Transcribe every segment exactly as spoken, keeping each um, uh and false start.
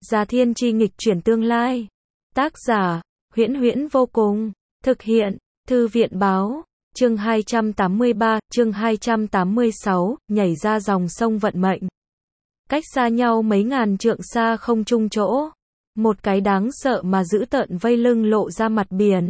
Già Thiên Chi nghịch chuyển tương lai. Tác giả, Huyễn Huyễn vô cùng. Thực hiện, Thư viện báo. Chương hai trăm tám mươi ba, chương hai trăm tám mươi sáu, nhảy ra dòng sông vận mệnh. Cách xa nhau mấy ngàn trượng xa không chung chỗ. Một cái đáng sợ mà dữ tợn vây lưng lộ ra mặt biển.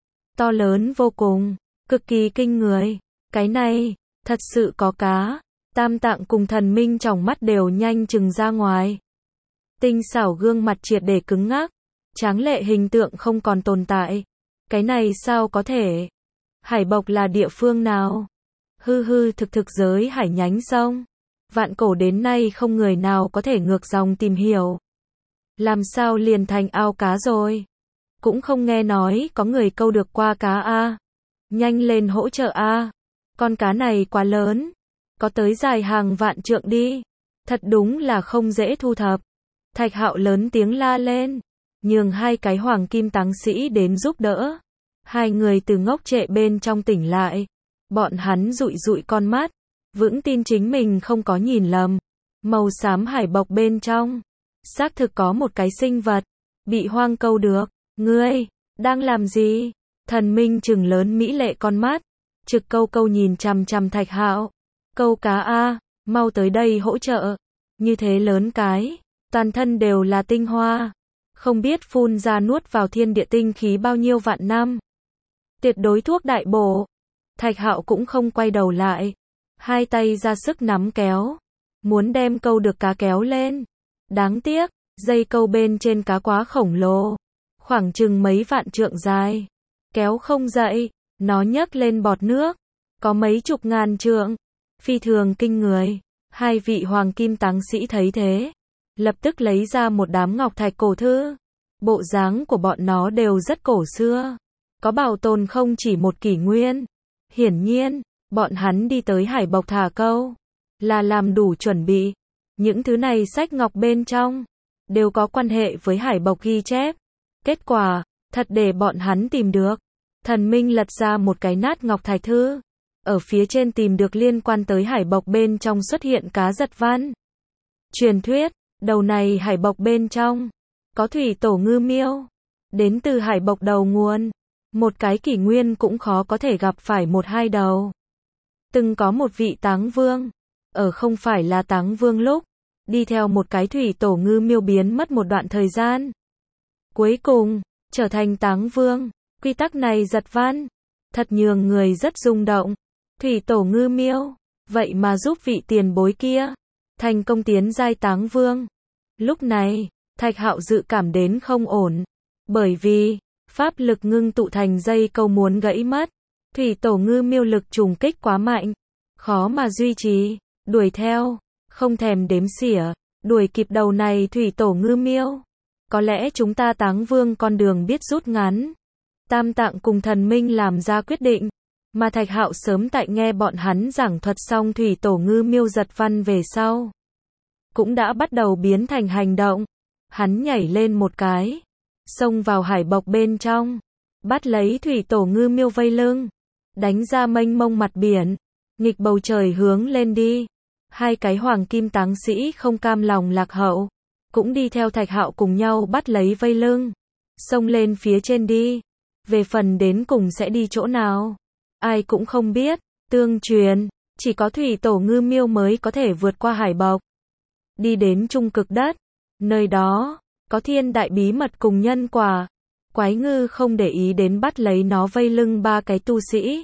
To lớn vô cùng, cực kỳ kinh người. Cái này, thật sự có cá. Tam Tạng cùng Thần Minh tròng mắt đều nhanh chừng ra ngoài. Tinh xảo gương mặt triệt để cứng ngắc. Tráng lệ hình tượng không còn tồn tại. Cái này sao có thể? Hải Bộc là địa phương nào? Hư hư thực thực giới hải nhánh sông. Vạn cổ đến nay không người nào có thể ngược dòng tìm hiểu. Làm sao liền thành ao cá rồi? Cũng không nghe nói có người câu được qua cá a. Nhanh lên hỗ trợ a. Con cá này quá lớn. Có tới dài hàng vạn trượng đi. Thật đúng là không dễ thu thập. Thạch Hạo lớn tiếng la lên. Nhường hai cái hoàng kim táng sĩ đến giúp đỡ. Hai người từ ngốc trệ bên trong tỉnh lại. Bọn hắn dụi dụi con mắt. Vững tin chính mình không có nhìn lầm. Màu xám hải bộc bên trong. Xác thực có một cái sinh vật. Bị hoang câu được. Ngươi, đang làm gì? Thần Minh trừng lớn mỹ lệ con mắt. Trực câu câu nhìn chằm chằm Thạch Hạo. Câu cá a, mau tới đây hỗ trợ. Như thế lớn cái. Toàn thân đều là tinh hoa. Không biết phun ra nuốt vào thiên địa tinh khí bao nhiêu vạn năm. Tuyệt đối thuốc đại bổ. Thạch Hạo cũng không quay đầu lại. Hai tay ra sức nắm kéo. Muốn đem câu được cá kéo lên. Đáng tiếc, dây câu bên trên cá quá khổng lồ. Khoảng chừng mấy vạn trượng dài. Kéo không dậy, nó nhấc lên bọt nước. Có mấy chục ngàn trượng. Phi thường kinh người. Hai vị hoàng kim táng sĩ thấy thế. Lập tức lấy ra một đám ngọc thạch cổ thư. Bộ dáng của bọn nó đều rất cổ xưa. Có bảo tồn không chỉ một kỷ nguyên. Hiển nhiên, bọn hắn đi tới hải bộc thả câu. Là làm đủ chuẩn bị. Những thứ này sách ngọc bên trong. Đều có quan hệ với hải bộc ghi chép. Kết quả, thật để bọn hắn tìm được. Thần Minh lật ra một cái nát ngọc thạch thư. Ở phía trên tìm được liên quan tới hải bộc bên trong xuất hiện cá giật văn. Truyền thuyết, đầu này hải bộc bên trong. Có thủy tổ ngư miêu. Đến từ hải bộc đầu nguồn. Một cái kỷ nguyên cũng khó có thể gặp phải một hai đầu. Từng có một vị táng vương. Ở không phải là táng vương lúc. Đi theo một cái thủy tổ ngư miêu biến mất một đoạn thời gian. Cuối cùng, trở thành táng vương. Quy tắc này giật văn. Thật nhường người rất rung động. Thủy tổ ngư miêu. Vậy mà giúp vị tiền bối kia. Thành công tiến giai táng vương. Lúc này, Thạch Hạo dự cảm đến không ổn. Bởi vì, pháp lực ngưng tụ thành dây câu muốn gãy mất. Thủy tổ ngư miêu lực trùng kích quá mạnh. Khó mà duy trì. Đuổi theo. Không thèm đếm xỉa. Đuổi kịp đầu này thủy tổ ngư miêu. Có lẽ chúng ta táng vương con đường biết rút ngắn. Tam Tạng cùng Thần Minh làm ra quyết định. Mà Thạch Hạo sớm tại nghe bọn hắn giảng thuật xong thủy tổ ngư miêu giật văn về sau. Cũng đã bắt đầu biến thành hành động. Hắn nhảy lên một cái. Xông vào hải bộc bên trong. Bắt lấy thủy tổ ngư miêu vây lưng. Đánh ra mênh mông mặt biển. Nghịch bầu trời hướng lên đi. Hai cái hoàng kim táng sĩ không cam lòng lạc hậu. Cũng đi theo Thạch Hạo cùng nhau bắt lấy vây lưng. Xông lên phía trên đi. Về phần đến cùng sẽ đi chỗ nào. Ai cũng không biết. Tương truyền. Chỉ có thủy tổ ngư miêu mới có thể vượt qua hải bộc. Đi đến trung cực đất. Nơi đó. Có thiên đại bí mật cùng nhân quả. Quái ngư không để ý đến bắt lấy nó vây lưng ba cái tu sĩ.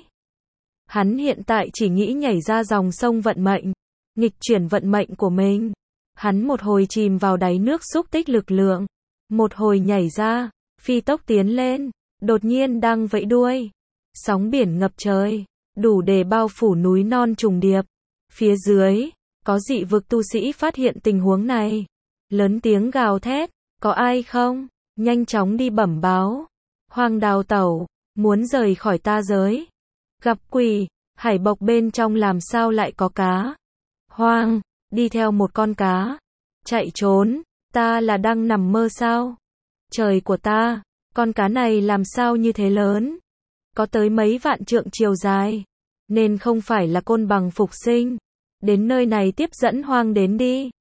Hắn hiện tại chỉ nghĩ nhảy ra dòng sông vận mệnh. Nghịch chuyển vận mệnh của mình. Hắn một hồi chìm vào đáy nước xúc tích lực lượng. Một hồi nhảy ra. Phi tốc tiến lên. Đột nhiên đang vẫy đuôi. Sóng biển ngập trời. Đủ để bao phủ núi non trùng điệp. Phía dưới. Có dị vực tu sĩ phát hiện tình huống này. Lớn tiếng gào thét. Có ai không? Nhanh chóng đi bẩm báo. Hoàng đào tẩu. Muốn rời khỏi ta giới. Gặp quỷ. Hải bộc bên trong làm sao lại có cá? Hoang. Đi theo một con cá. Chạy trốn. Ta là đang nằm mơ sao? Trời của ta. Con cá này làm sao như thế lớn? Có tới mấy vạn trượng chiều dài. Nên không phải là côn bằng phục sinh. Đến nơi này tiếp dẫn hoang đến đi.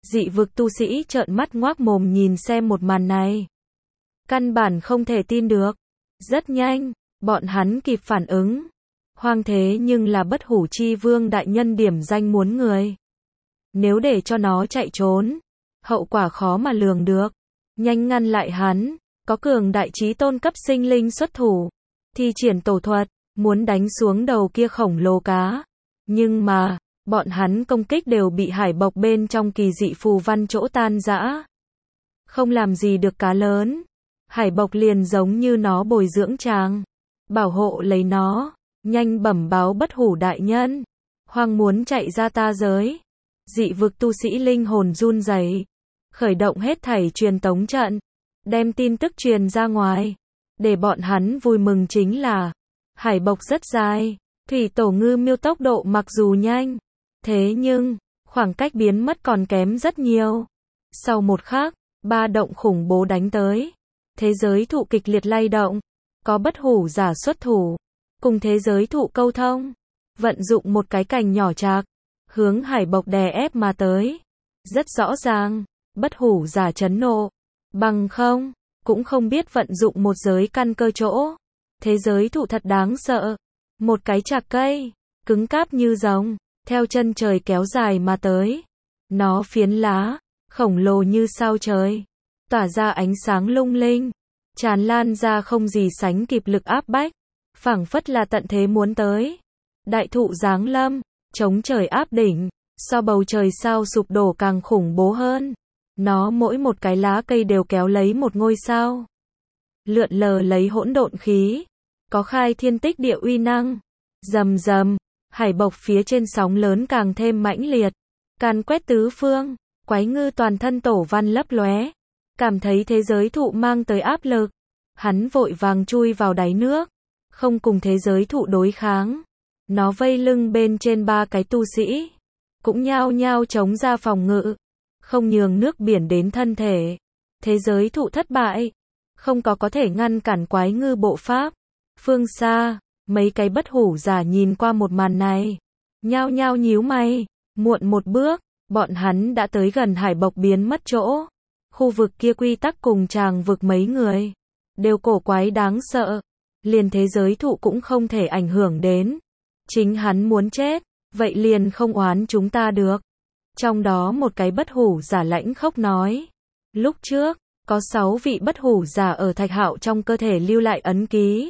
Dị vực tu sĩ trợn mắt ngoác mồm nhìn xem một màn này. Căn bản không thể tin được. Rất nhanh, bọn hắn kịp phản ứng. Hoang thế nhưng là Bất Hủ Chi Vương đại nhân điểm danh muốn người. Nếu để cho nó chạy trốn, hậu quả khó mà lường được. Nhanh ngăn lại hắn, có cường đại chí tôn cấp sinh linh xuất thủ. Thi triển tổ thuật, muốn đánh xuống đầu kia khổng lồ cá. Nhưng mà, bọn hắn công kích đều bị hải bộc bên trong kỳ dị phù văn chỗ tan rã. Không làm gì được cá lớn. Hải bộc liền giống như nó bồi dưỡng tràng. Bảo hộ lấy nó. Nhanh bẩm báo Bất Hủ đại nhân. Hoang muốn chạy ra ta giới. Dị vực tu sĩ linh hồn run rẩy, khởi động hết thảy truyền tống trận, đem tin tức truyền ra ngoài. Để bọn hắn vui mừng chính là, hải bộc rất dài, thủy tổ ngư miêu tốc độ mặc dù nhanh, thế nhưng, khoảng cách biến mất còn kém rất nhiều. Sau một khắc, ba động khủng bố đánh tới. Thế giới thụ kịch liệt lay động, có bất hủ giả xuất thủ, cùng thế giới thụ câu thông, vận dụng một cái cành nhỏ chạc, hướng hải bộc đè ép mà tới. Rất rõ ràng, bất hủ giả chấn nộ, bằng không, cũng không biết vận dụng một giới căn cơ chỗ. Thế giới thụ thật đáng sợ, một cái chạc cây, cứng cáp như rồng, theo chân trời kéo dài mà tới. Nó phiến lá, khổng lồ như sao trời, tỏa ra ánh sáng lung linh, tràn lan ra không gì sánh kịp lực áp bách, phảng phất là tận thế muốn tới. Đại thụ giáng lâm, chống trời áp đỉnh, so bầu trời sao sụp đổ càng khủng bố hơn. Nó mỗi một cái lá cây đều kéo lấy một ngôi sao, lượn lờ lấy hỗn độn khí, có khai thiên tích địa uy năng. Rầm rầm, hải bộc phía trên sóng lớn càng thêm mãnh liệt, càn quét tứ phương. Quái ngư toàn thân tổ văn lấp lóe, cảm thấy thế giới thụ mang tới áp lực, hắn vội vàng chui vào đáy nước, không cùng thế giới thụ đối kháng. Nó vây lưng bên trên ba cái tu sĩ, cũng nhao nhao chống ra phòng ngự, không nhường nước biển đến thân thể. Thế giới thụ thất bại, không có có thể ngăn cản quái ngư bộ pháp. Phương xa, mấy cái bất hủ giả nhìn qua một màn này, nhao nhao nhíu mày. Muộn một bước, bọn hắn đã tới gần hải bộc biến mất chỗ. Khu vực kia quy tắc cùng tràng vực mấy người đều cổ quái đáng sợ, liền thế giới thụ cũng không thể ảnh hưởng đến. Chính hắn muốn chết, vậy liền không oán chúng ta được. Trong đó một cái bất hủ giả lãnh khốc nói, lúc trước có sáu vị bất hủ giả ở Thạch Hạo trong cơ thể lưu lại ấn ký.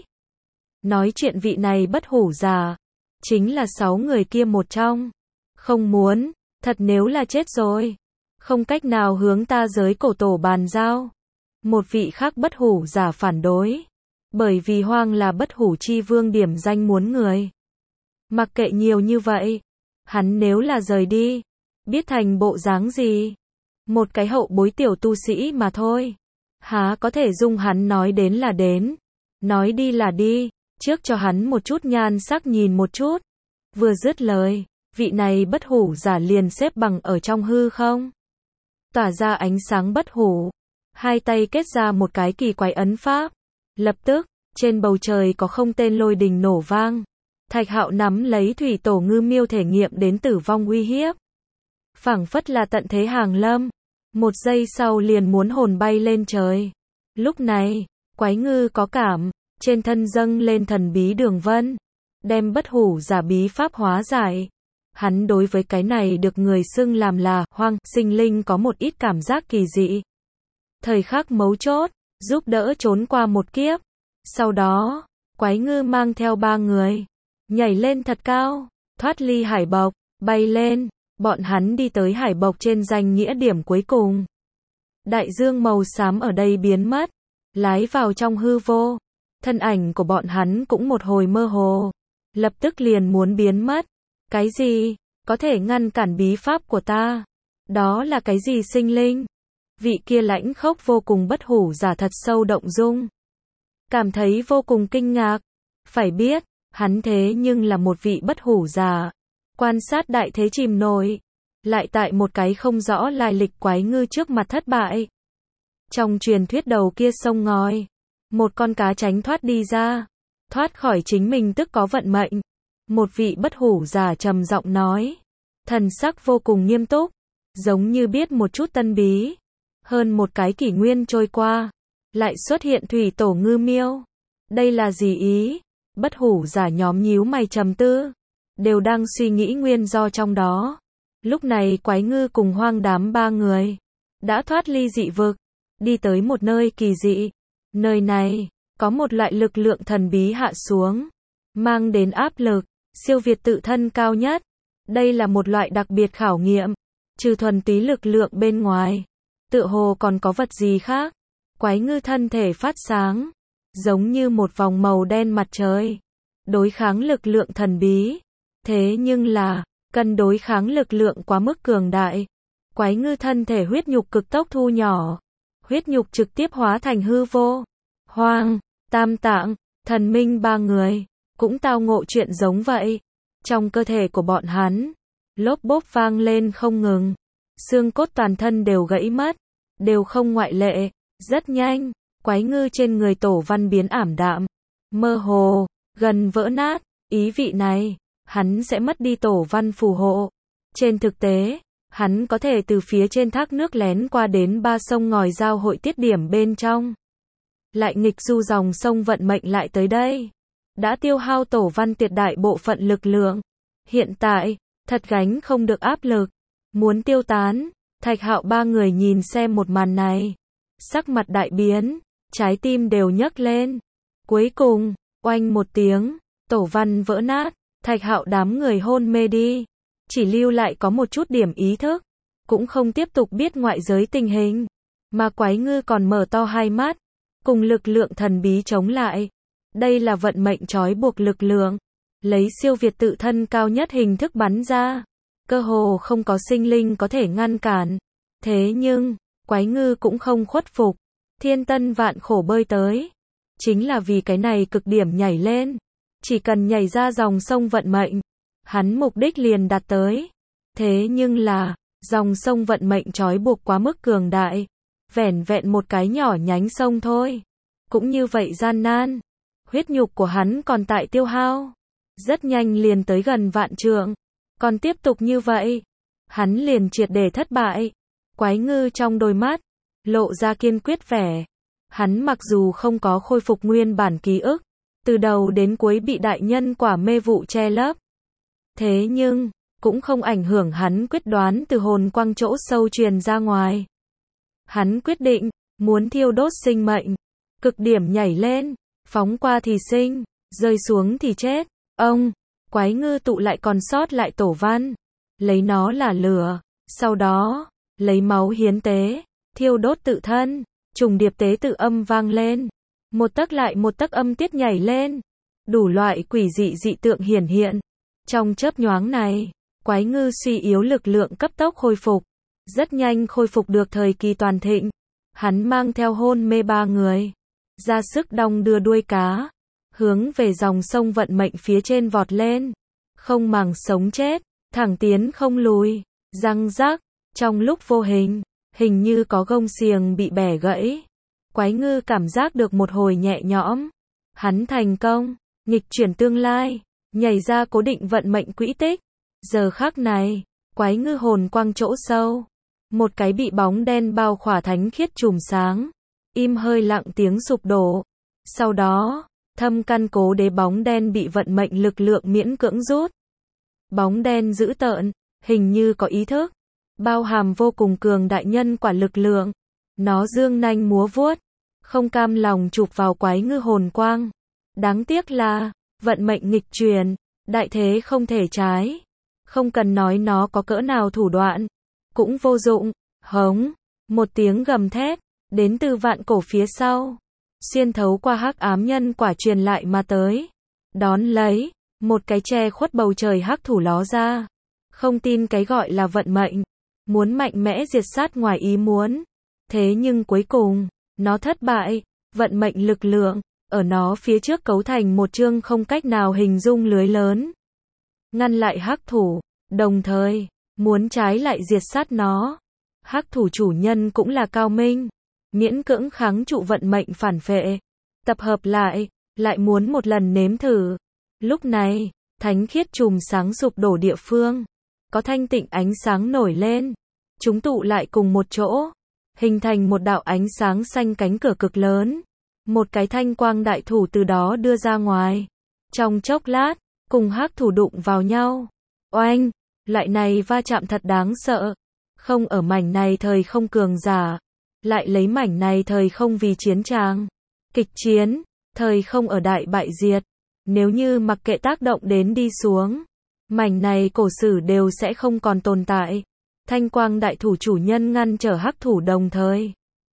Nói chuyện vị này bất hủ giả chính là sáu người kia một trong. Không muốn, thật nếu là chết rồi, không cách nào hướng ta giới cổ tổ bàn giao. Một vị khác bất hủ giả phản đối, bởi vì Hoang là bất hủ chi vương điểm danh muốn người. Mặc kệ nhiều như vậy, hắn nếu là rời đi, biết thành bộ dáng gì? Một cái hậu bối tiểu tu sĩ mà thôi. Há có thể dung hắn nói đến là đến, nói đi là đi, trước cho hắn một chút nhan sắc nhìn một chút. Vừa dứt lời, vị này bất hủ giả liền xếp bằng ở trong hư không, tỏa ra ánh sáng bất hủ, hai tay kết ra một cái kỳ quái ấn pháp. Lập tức, trên bầu trời có không tên lôi đình nổ vang. Thạch Hạo nắm lấy thủy tổ ngư miêu thể nghiệm đến tử vong uy hiếp, phảng phất là tận thế hàng lâm. Một giây sau liền muốn hồn bay lên trời. Lúc này, quái ngư có cảm, trên thân dâng lên thần bí đường vân, đem bất hủ giả bí pháp hóa giải. Hắn đối với cái này được người xưng làm là hoang sinh linh có một ít cảm giác kỳ dị. Thời khắc mấu chốt, giúp đỡ trốn qua một kiếp. Sau đó, quái ngư mang theo ba người, nhảy lên thật cao, thoát ly hải bộc, bay lên. Bọn hắn đi tới hải bộc trên danh nghĩa điểm cuối cùng. Đại dương màu xám ở đây biến mất, lái vào trong hư vô. Thân ảnh của bọn hắn cũng một hồi mơ hồ, lập tức liền muốn biến mất. Cái gì có thể ngăn cản bí pháp của ta? Đó là cái gì sinh linh? Vị kia lãnh khốc vô cùng bất hủ giả thật sâu động dung, cảm thấy vô cùng kinh ngạc. Phải biết, hắn thế nhưng là một vị bất hủ giả, quan sát đại thế chìm nổi, lại tại một cái không rõ lai lịch quái ngư trước mặt thất bại. Trong truyền thuyết đầu kia sông ngòi, một con cá tránh thoát đi ra, thoát khỏi chính mình tức có vận mệnh. Một vị bất hủ giả trầm giọng nói, thần sắc vô cùng nghiêm túc, giống như biết một chút tân bí. Hơn một cái kỷ nguyên trôi qua, lại xuất hiện thủy tổ ngư miêu. Đây là gì ý? Bất hủ giả nhóm nhíu mày trầm tư, đều đang suy nghĩ nguyên do trong đó. Lúc này quái ngư cùng hoang đám ba người đã thoát ly dị vực, đi tới một nơi kỳ dị. Nơi này có một loại lực lượng thần bí hạ xuống, mang đến áp lực siêu việt tự thân cao nhất. Đây là một loại đặc biệt khảo nghiệm, trừ thuần túy lực lượng bên ngoài, tựa hồ còn có vật gì khác. Quái ngư thân thể phát sáng, giống như một vòng màu đen mặt trời, đối kháng lực lượng thần bí. Thế nhưng là, cần đối kháng lực lượng quá mức cường đại. Quái ngư thân thể huyết nhục cực tốc thu nhỏ, huyết nhục trực tiếp hóa thành hư vô. Hoang, Tam Tạng, Thần Minh ba người cũng tao ngộ chuyện giống vậy. Trong cơ thể của bọn hắn, lốp bốp vang lên không ngừng, xương cốt toàn thân đều gãy mất, đều không ngoại lệ. Rất nhanh, quái ngư trên người Tổ Văn biến ảm đạm, mơ hồ, gần vỡ nát. Ý vị này, hắn sẽ mất đi Tổ Văn phù hộ. Trên thực tế, hắn có thể từ phía trên thác nước lén qua đến ba sông ngòi giao hội tiết điểm bên trong. Lại nghịch du dòng sông vận mệnh lại tới đây. Đã tiêu hao Tổ Văn tuyệt đại bộ phận lực lượng. Hiện tại, thật gánh không được áp lực. Muốn tiêu tán. Thạch Hạo ba người nhìn xem một màn này, sắc mặt đại biến, trái tim đều nhấc lên. Cuối cùng, oanh một tiếng, Tổ Văn vỡ nát, Thạch Hạo đám người hôn mê đi. Chỉ lưu lại có một chút điểm ý thức, cũng không tiếp tục biết ngoại giới tình hình. Mà quái ngư còn mở to hai mắt, cùng lực lượng thần bí chống lại. Đây là vận mệnh trói buộc lực lượng, lấy siêu việt tự thân cao nhất hình thức bắn ra. Cơ hồ không có sinh linh có thể ngăn cản. Thế nhưng, quái ngư cũng không khuất phục. Thiên tân vạn khổ bơi tới. Chính là vì cái này cực điểm nhảy lên. Chỉ cần nhảy ra dòng sông vận mệnh, hắn mục đích liền đạt tới. Thế nhưng là, dòng sông vận mệnh trói buộc quá mức cường đại. Vẻn vẹn một cái nhỏ nhánh sông thôi, cũng như vậy gian nan. Huyết nhục của hắn còn tại tiêu hao, rất nhanh liền tới gần vạn trượng. Còn tiếp tục như vậy, hắn liền triệt để thất bại. Quái ngư trong đôi mắt lộ ra kiên quyết vẻ. Hắn mặc dù không có khôi phục nguyên bản ký ức, từ đầu đến cuối bị đại nhân quả mê vụ che lấp. Thế nhưng, cũng không ảnh hưởng hắn quyết đoán từ hồn quang chỗ sâu truyền ra ngoài. Hắn quyết định, muốn thiêu đốt sinh mệnh, cực điểm nhảy lên, phóng qua thì sinh, rơi xuống thì chết. Ông, quái ngư tụ lại còn sót lại Tổ Văn, lấy nó là lửa, sau đó, lấy máu hiến tế, thiêu đốt tự thân, trùng điệp tế tự âm vang lên. Một tấc lại một tấc âm tiết nhảy lên, đủ loại quỷ dị dị tượng hiển hiện. Trong chớp nhoáng này, quái ngư suy yếu lực lượng cấp tốc khôi phục, rất nhanh khôi phục được thời kỳ toàn thịnh. Hắn mang theo hôn mê ba người, ra sức đong đưa đuôi cá, hướng về dòng sông vận mệnh phía trên vọt lên, không màng sống chết, thẳng tiến không lùi. Răng rắc, trong lúc vô hình, hình như có gông xiềng bị bẻ gãy. Quái ngư cảm giác được một hồi nhẹ nhõm. Hắn thành công, nghịch chuyển tương lai, nhảy ra cố định vận mệnh quỹ tích. Giờ khắc này, quái ngư hồn quang chỗ sâu, một cái bị bóng đen bao khỏa thánh khiết chùm sáng, im hơi lặng tiếng sụp đổ. Sau đó, thâm căn cố đế bóng đen bị vận mệnh lực lượng miễn cưỡng rút. Bóng đen dữ tợn, hình như có ý thức, bao hàm vô cùng cường đại nhân quả lực lượng. Nó dương nanh múa vuốt, không cam lòng chụp vào quái ngư hồn quang. Đáng tiếc là, vận mệnh nghịch truyền, đại thế không thể trái. Không cần nói nó có cỡ nào thủ đoạn, cũng vô dụng. Hống, một tiếng gầm thét, đến từ vạn cổ phía sau, xuyên thấu qua hắc ám nhân quả truyền lại mà tới. Đón lấy, một cái che khuất bầu trời hắc thủ ló ra. Không tin cái gọi là vận mệnh, muốn mạnh mẽ diệt sát ngoài ý muốn. Thế nhưng cuối cùng, nó thất bại. Vận mệnh lực lượng, ở nó phía trước cấu thành một chương không cách nào hình dung lưới lớn, ngăn lại hắc thủ, đồng thời, muốn trái lại diệt sát nó. Hắc thủ chủ nhân cũng là cao minh, miễn cưỡng kháng trụ vận mệnh phản phệ. Tập hợp lại, lại muốn một lần nếm thử. Lúc này, thánh khiết chùm sáng sụp đổ địa phương, có thanh tịnh ánh sáng nổi lên. chúng tụ lại cùng một chỗ, hình thành một đạo ánh sáng xanh cánh cửa cực lớn. Một cái thanh quang đại thủ từ đó đưa ra ngoài. Trong chốc lát, cùng hắc thủ đụng vào nhau. Oanh, loại này va chạm thật đáng sợ. Không ở mảnh này thời không cường giả, lại lấy mảnh này thời không vì chiến tràng. Kịch chiến, thời không ở đại bại diệt. Nếu như mặc kệ tác động đến đi xuống, mảnh này cổ sử đều sẽ không còn tồn tại. Thanh quang đại thủ chủ nhân ngăn trở hắc thủ đồng thời.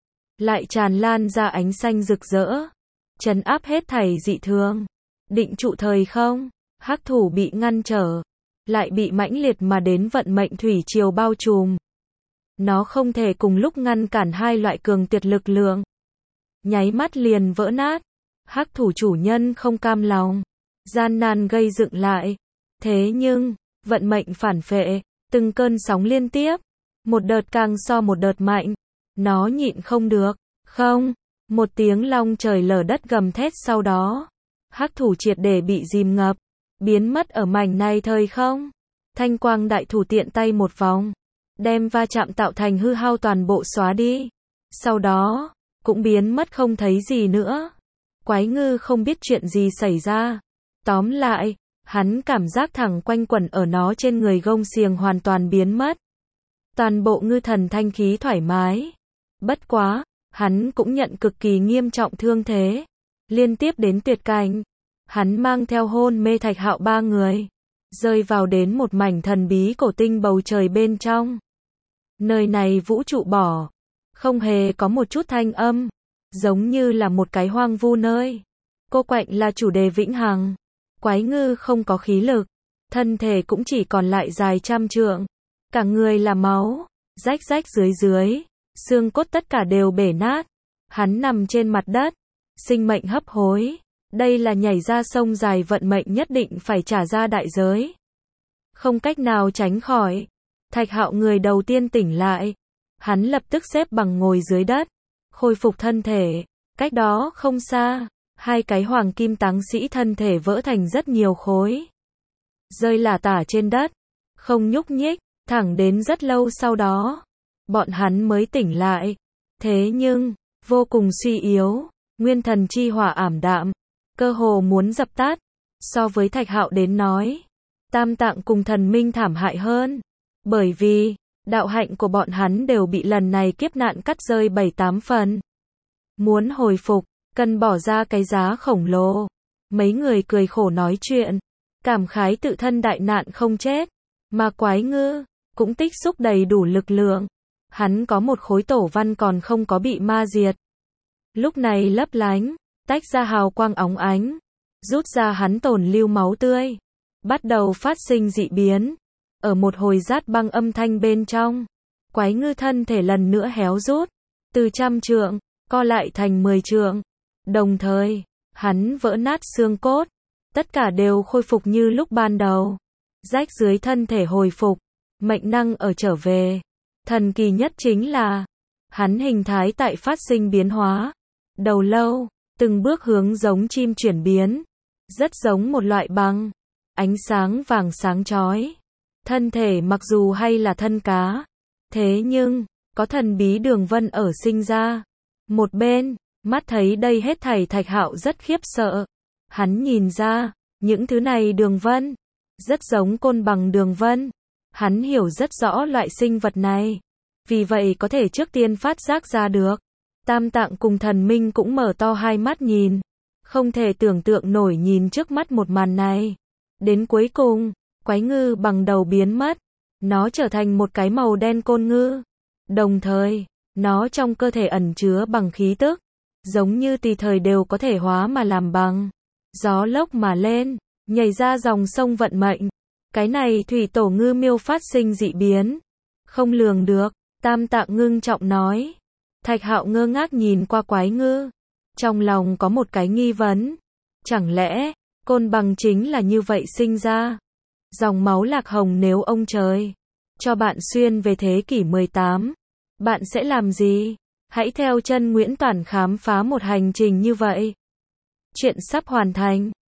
Lại tràn lan ra ánh xanh rực rỡ. Trấn áp hết thảy dị thường. Định trụ thời không, hắc thủ bị ngăn trở. Lại bị mãnh liệt mà đến vận mệnh thủy triều bao trùm. Nó không thể cùng lúc ngăn cản hai loại cường tuyệt lực lượng. Nháy mắt liền vỡ nát. Hắc thủ chủ nhân không cam lòng. Gian nan gây dựng lại. Thế nhưng, vận mệnh phản phệ. Từng cơn sóng liên tiếp. Một đợt càng so một đợt mạnh. Nó nhịn không được. Không. Một tiếng long trời lở đất gầm thét sau đó. Hắc thủ triệt để bị dìm ngập. Biến mất ở mảnh này thời không. Thanh quang đại thủ tiện tay một vòng. Đem va chạm tạo thành hư hao toàn bộ xóa đi. Sau đó, cũng biến mất không thấy gì nữa. Quái ngư không biết chuyện gì xảy ra. Tóm lại, hắn cảm giác thẳng quanh quẩn ở nó trên người gông xiềng hoàn toàn biến mất. Toàn bộ ngư thần thanh khí thoải mái. Bất quá, hắn cũng nhận cực kỳ nghiêm trọng thương thế. Liên tiếp đến tuyệt cảnh. Hắn mang theo hôn mê Thạch Hạo ba người. Rơi vào đến một mảnh thần bí cổ tinh bầu trời bên trong. Nơi này vũ trụ bỏ. Không hề có một chút thanh âm. Giống như là một cái hoang vu nơi. Cô quạnh là chủ đề vĩnh hằng. Quái ngư không có khí lực. Thân thể cũng chỉ còn lại dài trăm trượng. Cả người là máu. Rách rách dưới dưới. Xương cốt tất cả đều bể nát. Hắn nằm trên mặt đất. Sinh mệnh hấp hối. Đây là nhảy ra sông dài vận mệnh nhất định phải trả ra đại giới. Không cách nào tránh khỏi. Thạch Hạo người đầu tiên tỉnh lại. Hắn lập tức xếp bằng ngồi dưới đất. Khôi phục thân thể. Cách đó không xa. Hai cái hoàng kim táng sĩ thân thể vỡ thành rất nhiều khối. Rơi lả tả trên đất. Không nhúc nhích. Thẳng đến rất lâu sau đó. Bọn hắn mới tỉnh lại. Thế nhưng, vô cùng suy yếu. Nguyên thần chi hỏa ảm đạm. Cơ hồ muốn dập tắt. So với Thạch Hạo đến nói. Tam tạng cùng thần minh thảm hại hơn. Bởi vì, đạo hạnh của bọn hắn đều bị lần này kiếp nạn cắt rơi bảy tám phần. Muốn hồi phục, cần bỏ ra cái giá khổng lồ. Mấy người cười khổ nói chuyện. Cảm khái tự thân đại nạn không chết. Mà quái ngư, cũng tích xúc đầy đủ lực lượng. Hắn có một khối tổ văn còn không có bị ma diệt. Lúc này lấp lánh, tách ra hào quang óng ánh. Rút ra hắn tổn lưu máu tươi. Bắt đầu phát sinh dị biến. Ở một hồi rát băng âm thanh bên trong. Quái ngư thân thể lần nữa héo rút. Từ trăm trượng, co lại thành mười trượng. Đồng thời, hắn vỡ nát xương cốt. Tất cả đều khôi phục như lúc ban đầu. Rách dưới thân thể hồi phục. Mệnh năng ở trở về. Thần kỳ nhất chính là, hắn hình thái tại phát sinh biến hóa. Đầu lâu, từng bước hướng giống chim chuyển biến. Rất giống một loại băng. Ánh sáng vàng sáng chói. Thân thể mặc dù hay là thân cá. Thế nhưng, có thần bí đường vân ở sinh ra. Một bên, mắt thấy đây hết thảy Thạch Hạo rất khiếp sợ. Hắn nhìn ra, những thứ này đường vân. Rất giống côn bằng đường vân. Hắn hiểu rất rõ loại sinh vật này. Vì vậy có thể trước tiên phát giác ra được. Tam tạng cùng thần minh cũng mở to hai mắt nhìn. Không thể tưởng tượng nổi nhìn trước mắt một màn này. Đến cuối cùng, quái ngư bằng đầu biến mất. Nó trở thành một cái màu đen côn ngư. Đồng thời, nó trong cơ thể ẩn chứa bằng khí tức. Giống như tùy thời đều có thể hóa mà làm bằng. Gió lốc mà lên, nhảy ra dòng sông vận mệnh. Cái này thủy tổ ngư miêu phát sinh dị biến. Không lường được, Tam tạng ngưng trọng nói. Thạch Hạo ngơ ngác nhìn qua quái ngư. Trong lòng có một cái nghi vấn. Chẳng lẽ, côn bằng chính là như vậy sinh ra? Dòng máu lạc hồng nếu ông trời cho bạn xuyên về thế kỷ mười tám, bạn sẽ làm gì? Hãy theo chân Nguyễn Toản khám phá một hành trình như vậy. Chuyện sắp hoàn thành.